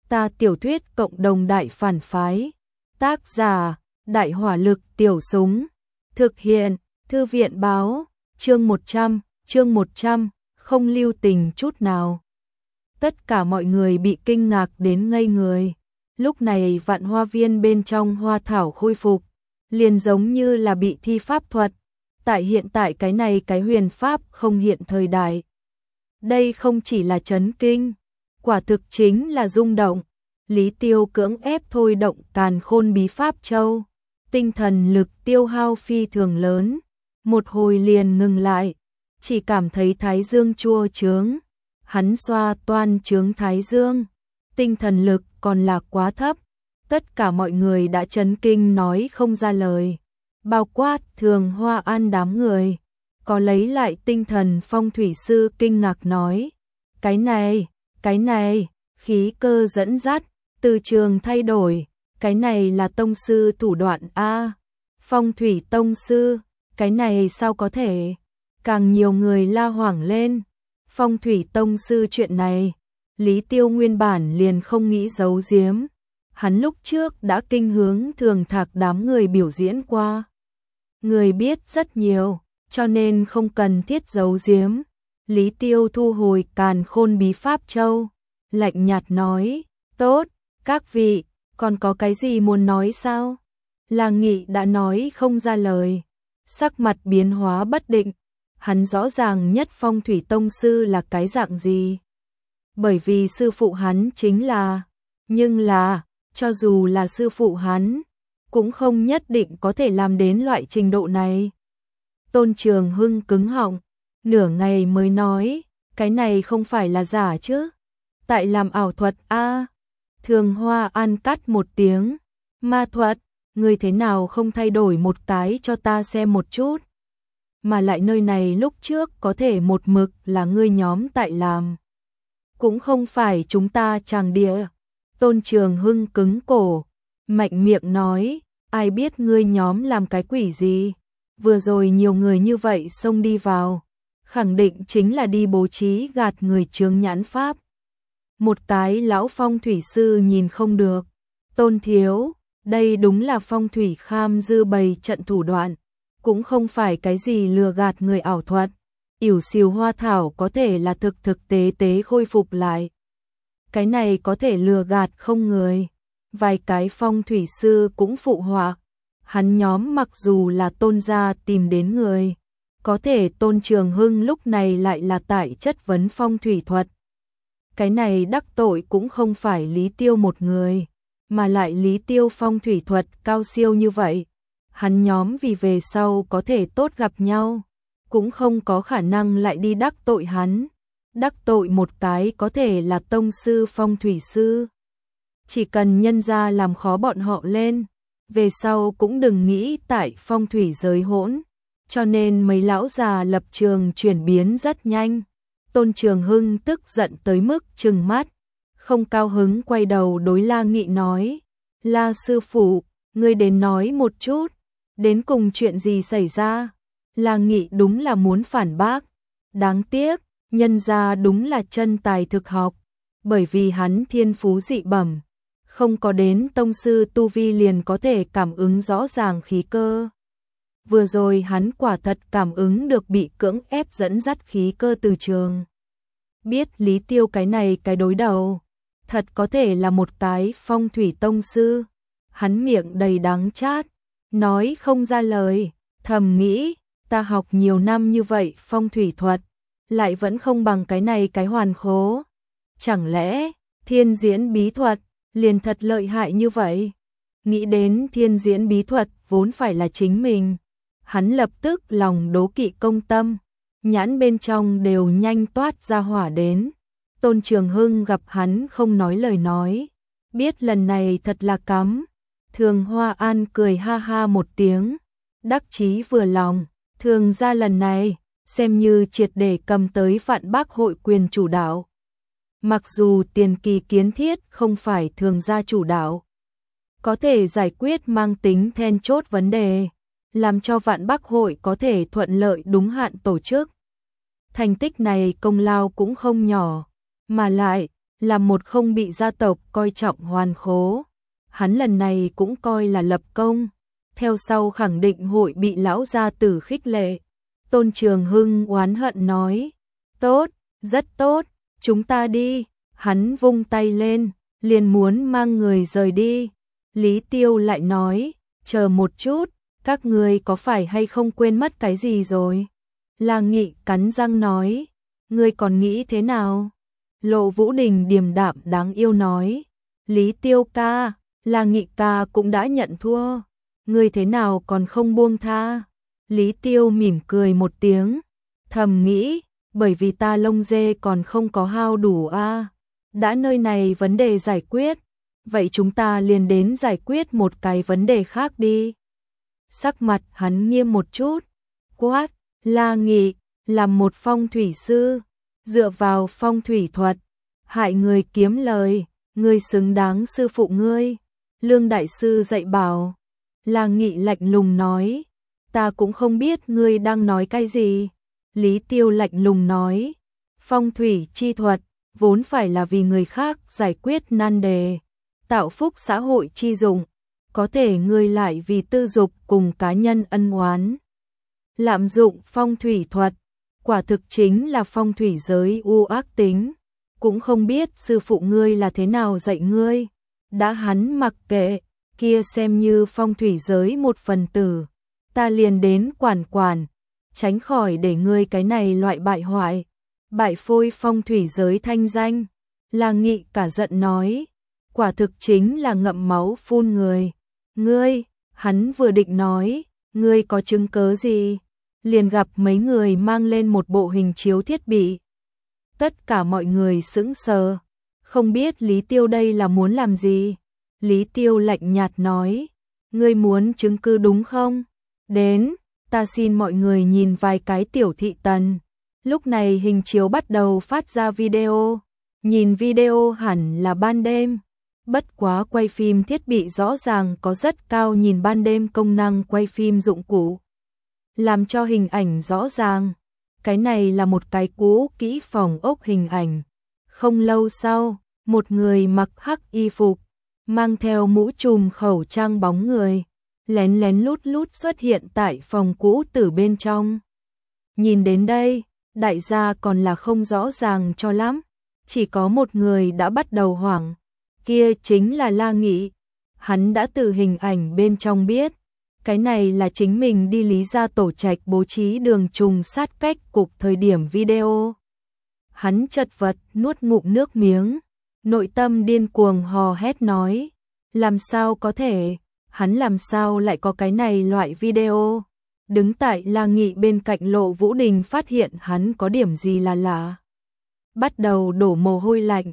Ta tiểu thuyết cộng đồng đại phản phái. Tác giả, Đại hỏa lực tiểu súng. Thực hiện, Thư viện báo, chương 100, không lưu tình chút nào. Tất cả mọi người bị kinh ngạc đến ngây người. Lúc này Vạn Hoa Viên bên trong hoa thảo khôi phục, liền giống như là bị thi pháp thuật. Tại hiện tại cái này cái huyền pháp không hiện thời đại. Đây không chỉ là chấn kinh, quả thực chính là rung động. Lý Tiêu cưỡng ép thôi động Càn Khôn Bí Pháp Châu, tinh thần lực tiêu hao phi thường lớn, một hồi liền ngừng lại, chỉ cảm thấy thái dương chua chướng. Hắn xoa toan chướng thái dương, tinh thần lực còn là quá thấp, tất cả mọi người đã chấn kinh nói không ra lời, bao quát Thường Hoa An đám người. Có lấy lại tinh thần phong thủy sư kinh ngạc nói, cái này, khí cơ dẫn dắt, từ trường thay đổi, cái này là tông sư thủ đoạn a. Phong thủy tông sư, cái này sao có thể? Càng nhiều người la hoảng lên. Phong thủy tông sư chuyện này, Lý Tiêu nguyên bản liền không nghĩ giấu giếm. Hắn lúc trước đã kinh hướng Thường Thạc đám người biểu diễn qua. Người biết rất nhiều, cho nên không cần thiết giấu giếm. Lý Tiêu thu hồi Càn Khôn Bí Pháp Châu, lạnh nhạt nói, tốt, các vị, còn có cái gì muốn nói sao? La Nghị đã nói không ra lời, sắc mặt biến hóa bất định. Hắn rõ ràng nhất phong thủy tông sư là cái dạng gì. Bởi vì sư phụ hắn chính là, nhưng là, cho dù là sư phụ hắn, cũng không nhất định có thể làm đến loại trình độ này. Tôn Trường Hưng cứng họng, nửa ngày mới nói, cái này không phải là giả chứ. Tại làm ảo thuật a. Thường Hoa An cắt một tiếng, ma thuật, người thế nào không thay đổi một cái cho ta xem một chút. Mà lại nơi này lúc trước có thể một mực là ngươi nhóm tại làm. Cũng không phải chúng ta tràng địa. Tôn Trường Hưng cứng cổ, mạnh miệng nói, ai biết ngươi nhóm làm cái quỷ gì. Vừa rồi nhiều người như vậy xông đi vào, khẳng định chính là đi bố trí gạt người chướng nhãn pháp. Một cái lão phong thủy sư nhìn không được. Tôn thiếu, đây đúng là phong thủy kham dư bày trận thủ đoạn. Cũng không phải cái gì lừa gạt người ảo thuật. Yểu xìu hoa thảo có thể là thực tế khôi phục lại. Cái này có thể lừa gạt không người. Vài cái phong thủy sư cũng phụ họa. Hắn nhóm mặc dù là Tôn gia tìm đến người, có thể Tôn Trường Hưng lúc này lại là tại chất vấn phong thủy thuật. Cái này đắc tội cũng không phải Lý Tiêu một người, mà lại Lý Tiêu phong thủy thuật cao siêu như vậy. Hắn nhóm vì về sau có thể tốt gặp nhau, cũng không có khả năng lại đi đắc tội hắn. Đắc tội một cái có thể là tông sư phong thủy sư. Chỉ cần nhân ra làm khó bọn họ lên, về sau cũng đừng nghĩ tại phong thủy giới hỗn. Cho nên mấy lão già lập trường chuyển biến rất nhanh. Tôn Trường Hưng tức giận tới mức trừng mắt, không cao hứng quay đầu đối La Nghị nói, La sư phụ, ngươi đến nói một chút. Đến cùng chuyện gì xảy ra? La Nghị đúng là muốn phản bác. Đáng tiếc, nhân gia đúng là chân tài thực học. Bởi vì hắn thiên phú dị bẩm, không có đến tông sư tu vi liền có thể cảm ứng rõ ràng khí cơ. Vừa rồi hắn quả thật cảm ứng được bị cưỡng ép dẫn dắt khí cơ từ trường. Biết Lý Tiêu cái này cái đối đầu, thật có thể là một cái phong thủy tông sư. Hắn miệng đầy đắng chát, nói không ra lời, thầm nghĩ, ta học nhiều năm như vậy phong thủy thuật, lại vẫn không bằng cái này cái hoàn khố. Chẳng lẽ, thiên diễn bí thuật, liền thật lợi hại như vậy? Nghĩ đến thiên diễn bí thuật vốn phải là chính mình. Hắn lập tức lòng đố kỵ công tâm, nhãn bên trong đều nhanh toát ra hỏa đến. Tôn Trường Hưng gặp hắn không nói lời nói, biết lần này thật là cắm. Thường Hoa An cười ha ha một tiếng, đắc chí vừa lòng, thường ra lần này, xem như triệt để cầm tới Vạn Bác hội quyền chủ đạo. Mặc dù tiền kỳ kiến thiết không phải thường gia chủ đạo, có thể giải quyết mang tính then chốt vấn đề, làm cho Vạn Bác hội có thể thuận lợi đúng hạn tổ chức. Thành tích này công lao cũng không nhỏ, mà lại, là một không bị gia tộc coi trọng hoàn khố. Hắn lần này cũng coi là lập công, theo sau khẳng định hội bị lão gia tử khích lệ. Tôn Trường Hưng oán hận nói, tốt, rất tốt, chúng ta đi. Hắn vung tay lên, liền muốn mang người rời đi. Lý Tiêu lại nói, chờ một chút, các người có phải hay không quên mất cái gì rồi? La Nghị cắn răng nói, ngươi còn nghĩ thế nào? Lộ Vũ Đình điềm đạm đáng yêu nói, Lý Tiêu ca, La Nghị ca cũng đã nhận thua, ngươi thế nào còn không buông tha? Lý Tiêu mỉm cười một tiếng, thầm nghĩ, bởi vì ta lông dê còn không có hao đủ a. Đã nơi này vấn đề giải quyết, vậy chúng ta liền đến giải quyết một cái vấn đề khác đi. Sắc mặt hắn nghiêm một chút, quát, La Nghị, làm một phong thủy sư, dựa vào phong thủy thuật, hại người kiếm lời, ngươi xứng đáng sư phụ ngươi. Lương đại sư dạy bảo. La Nghị lạnh lùng nói, ta cũng không biết ngươi đang nói cái gì. Lý Tiêu lạnh lùng nói, phong thủy chi thuật vốn phải là vì người khác giải quyết nan đề, tạo phúc xã hội chi dụng, có thể ngươi lại vì tư dục cùng cá nhân ân oán lạm dụng phong thủy thuật, quả thực chính là phong thủy giới u ác tính. Cũng không biết sư phụ ngươi là thế nào dạy ngươi, đã hắn mặc kệ, kia xem như phong thủy giới một phần tử, ta liền đến quản, tránh khỏi để ngươi cái này loại bại hoại, bại phôi phong thủy giới thanh danh. La Nghị cả giận nói, quả thực chính là ngậm máu phun người. Ngươi, hắn vừa định nói, ngươi có chứng cớ gì? Liền gặp mấy người mang lên một bộ hình chiếu thiết bị. Tất cả mọi người sững sờ, không biết Lý Tiêu đây là muốn làm gì. Lý Tiêu lạnh nhạt nói, ngươi muốn chứng cứ đúng không? Đến, ta xin mọi người nhìn vài cái tiểu thị tần. Lúc này hình chiếu bắt đầu phát ra video, nhìn video hẳn là ban đêm. Bất quá quay phim thiết bị rõ ràng có rất cao nhìn ban đêm công năng quay phim dụng cụ, làm cho hình ảnh rõ ràng. Cái này là một cái cũ kỹ phòng ốc hình ảnh. Không lâu sau, một người mặc hắc y phục, mang theo mũ trùm khẩu trang bóng người, lén lén lút lút xuất hiện tại phòng cũ từ bên trong. Nhìn đến đây, đại gia còn là không rõ ràng cho lắm, chỉ có một người đã bắt đầu hoảng, kia chính là La Nghị. Hắn đã từ hình ảnh bên trong biết, cái này là chính mình đi Lý gia tổ trạch bố trí đường trùng sát cách cục thời điểm video. Hắn chật vật nuốt ngụm nước miếng, nội tâm điên cuồng hò hét nói, làm sao có thể, hắn làm sao lại có cái này loại video. Đứng tại La Nghị bên cạnh Lộ Vũ Đình phát hiện hắn có điểm gì là lạ, bắt đầu đổ mồ hôi lạnh.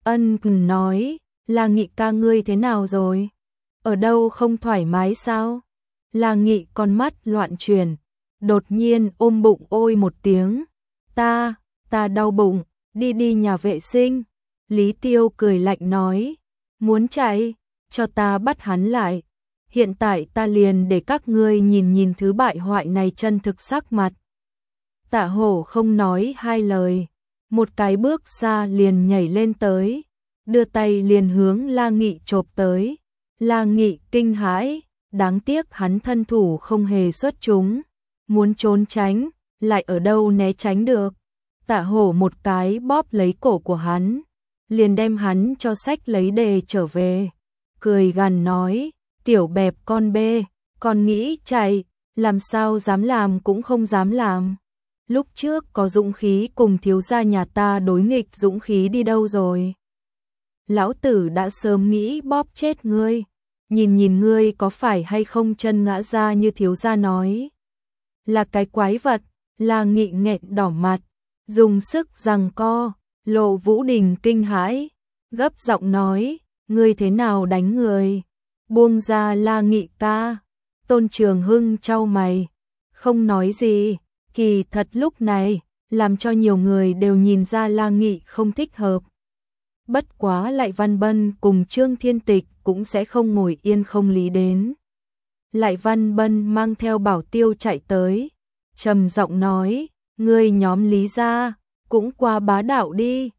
Nói, La Nghị ca ngươi thế nào rồi? Ở đâu không thoải mái sao? La Nghị con mắt loạn chuyển, đột nhiên ôm bụng ôi một tiếng. Ta đau bụng, đi nhà vệ sinh. Lý Tiêu cười lạnh nói, muốn chạy, cho ta bắt hắn lại. Hiện tại ta liền để các ngươi nhìn thứ bại hoại này chân thực sắc mặt. Tạ Hổ không nói hai lời, một cái bước xa liền nhảy lên tới, đưa tay liền hướng La Nghị chộp tới. La Nghị kinh hãi, đáng tiếc hắn thân thủ không hề xuất chúng, muốn trốn tránh, lại ở đâu né tránh được. Tạ Hổ một cái bóp lấy cổ của hắn, liền đem hắn cho sách lấy đề trở về, cười gằn nói, tiểu bẹp con bê, con nghĩ chạy, làm sao dám làm cũng không dám làm. Lúc trước có dũng khí cùng thiếu gia nhà ta đối nghịch, dũng khí đi đâu rồi? Lão tử đã sớm nghĩ bóp chết ngươi, nhìn ngươi có phải hay không chân ngã ra như thiếu gia nói. Là cái quái vật. La Nghị nghẹn đỏ mặt, dùng sức giằng co. Lộ Vũ Đình kinh hãi, gấp giọng nói, ngươi thế nào đánh người? Buông ra La Nghị ca. Tôn Trường Hưng chau mày, không nói gì. Kỳ thật lúc này, làm cho nhiều người đều nhìn ra La Nghị không thích hợp. Bất quá Lại Văn Bân cùng Trương Thiên Tịch cũng sẽ không ngồi yên không lý đến. Lại Văn Bân mang theo bảo tiêu chạy tới, trầm giọng nói, ngươi nhóm Lý gia cũng qua bá đạo đi,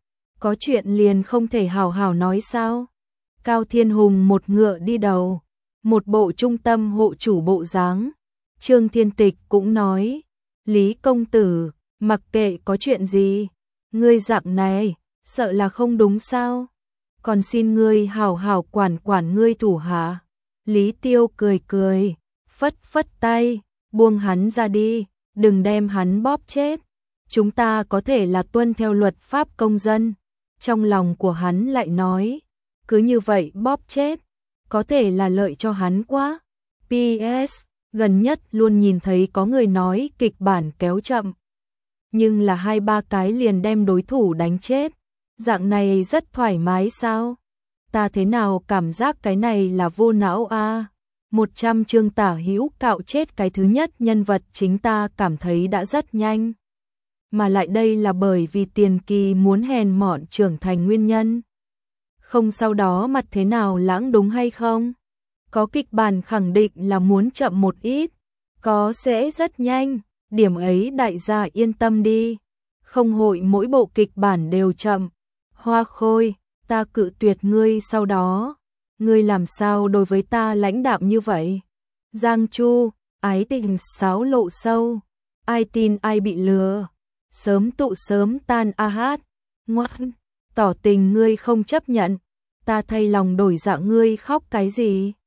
Có chuyện liền không thể hào hào nói sao? Cao Thiên Hùng một ngựa đi đầu, một bộ trung tâm hộ chủ bộ dáng. Trương Thiên Tịch cũng nói, Lý công tử, mặc kệ có chuyện gì, ngươi dạng này, sợ là không đúng sao? Còn xin ngươi hảo hảo quản quản ngươi thủ hạ. Lý Tiêu cười cười, phất phất tay, buông hắn ra đi, đừng đem hắn bóp chết. Chúng ta có thể là tuân theo luật pháp công dân. Trong lòng của hắn lại nói, cứ như vậy bóp chết, có thể là lợi cho hắn quá. PS, gần nhất luôn nhìn thấy có người nói kịch bản kéo chậm, nhưng là 2-3 cái liền đem đối thủ đánh chết. Dạng này rất thoải mái sao? Ta thế nào cảm giác cái này là vô não a? 100 chương tả hữu cạo chết cái thứ nhất nhân vật chính ta cảm thấy đã rất nhanh. Mà lại đây là bởi vì Tiền Kỳ muốn hèn mọn trưởng thành nguyên nhân. Không sau đó mặt thế nào lãng đúng hay không? Có kịch bản khẳng định là muốn chậm một ít, có sẽ rất nhanh, điểm ấy đại gia yên tâm đi. Không hội mỗi bộ kịch bản đều chậm. Hoa Khôi, ta cự tuyệt ngươi sau đó. Ngươi làm sao đối với ta lãnh đạm như vậy? Giang Chu, ái tình sáo lộ sâu. Ai tin ai bị lừa. Sớm tụ sớm tan a hát. Ngoan, tỏ tình ngươi không chấp nhận. Ta thay lòng đổi dạ ngươi khóc cái gì?